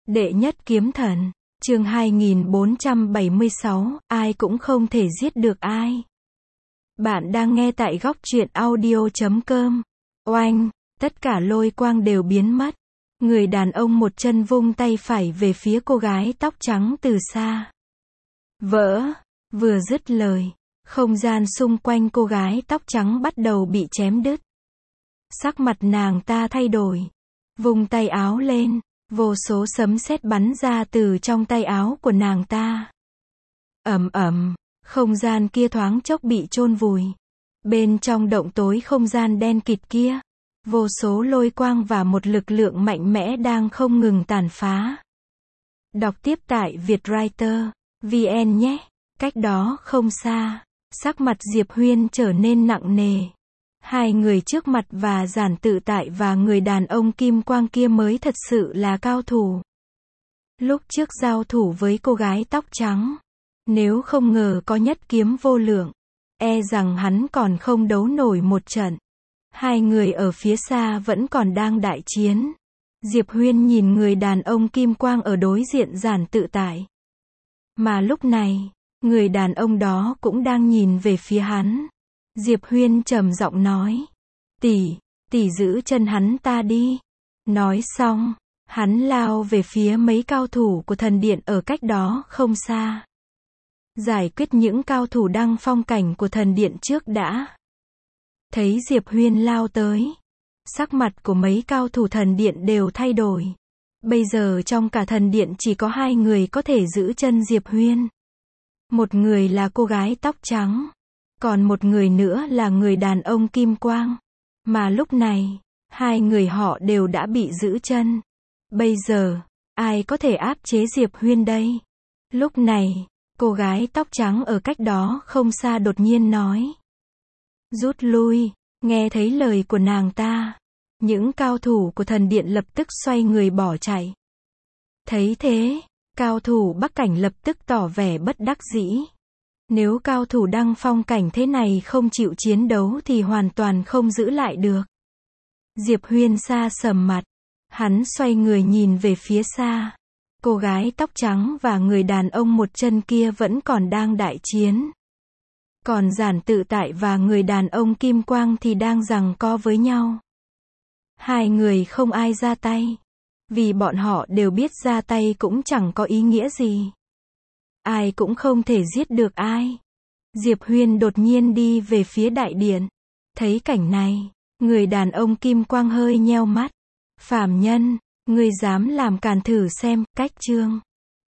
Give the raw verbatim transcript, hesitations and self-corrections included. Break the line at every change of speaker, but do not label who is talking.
Đệ nhất kiếm thần, chương hai nghìn bốn trăm bảy mươi sáu, ai cũng không thể giết được ai. Bạn đang nghe tại góc truyện audio chấm com. Oanh, tất cả lôi quang đều biến mất. Người đàn ông một chân vung tay phải về phía cô gái tóc trắng từ xa. Vỡ, vừa dứt lời, không gian xung quanh cô gái tóc trắng bắt đầu bị chém đứt. Sắc mặt nàng ta thay đổi, vung tay áo lên, vô số sấm sét bắn ra từ trong tay áo của nàng ta. Ầm ầm, không gian kia thoáng chốc bị chôn vùi. Bên trong động tối không gian đen kịt kia, vô số lôi quang và một lực lượng mạnh mẽ đang không ngừng tàn phá. Đọc tiếp tại Vietwriter chấm vn nhé. Cách đó không xa, sắc mặt Diệp Huyên trở nên nặng nề. Hai người trước mặt và Giản Tự Tại và người đàn ông kim quang kia mới thật sự là cao thủ. Lúc trước giao thủ với cô gái tóc trắng, nếu không ngờ có nhất kiếm vô lượng, e rằng hắn còn không đấu nổi một trận. Hai người ở phía xa vẫn còn đang đại chiến. Diệp Huyên nhìn người đàn ông kim quang ở đối diện Giản Tự Tại. Mà lúc này, người đàn ông đó cũng đang nhìn về phía hắn. Diệp Huyên trầm giọng nói, tỷ, tỷ giữ chân hắn ta đi. Nói xong, hắn lao về phía mấy cao thủ của thần điện ở cách đó không xa. Giải quyết những cao thủ đăng phong cảnh của thần điện trước đã. Thấy Diệp Huyên lao tới, sắc mặt của mấy cao thủ thần điện đều thay đổi. Bây giờ trong cả thần điện chỉ có hai người có thể giữ chân Diệp Huyên. Một người là cô gái tóc trắng, còn một người nữa là người đàn ông kim quang. Mà lúc này, hai người họ đều đã bị giữ chân. Bây giờ, ai có thể áp chế Diệp Huyên đây? Lúc này, cô gái tóc trắng ở cách đó không xa đột nhiên nói, rút lui. Nghe thấy lời của nàng ta, những cao thủ của thần điện lập tức xoay người bỏ chạy. Thấy thế, cao thủ Bắc Cảnh lập tức tỏ vẻ bất đắc dĩ. Nếu cao thủ đăng phong cảnh thế này không chịu chiến đấu thì hoàn toàn không giữ lại được. Diệp Huyên xa sầm mặt, hắn xoay người nhìn về phía xa. Cô gái tóc trắng và người đàn ông một chân kia vẫn còn đang đại chiến. Còn Giản Tự Tại và người đàn ông kim quang thì đang giằng co với nhau. Hai người không ai ra tay, vì bọn họ đều biết ra tay cũng chẳng có ý nghĩa gì. Ai cũng không thể giết được ai. Diệp Huyên đột nhiên đi về phía đại điện. Thấy cảnh này, người đàn ông kim quang hơi nheo mắt. Phàm nhân, ngươi dám làm càn thử xem, cách chương.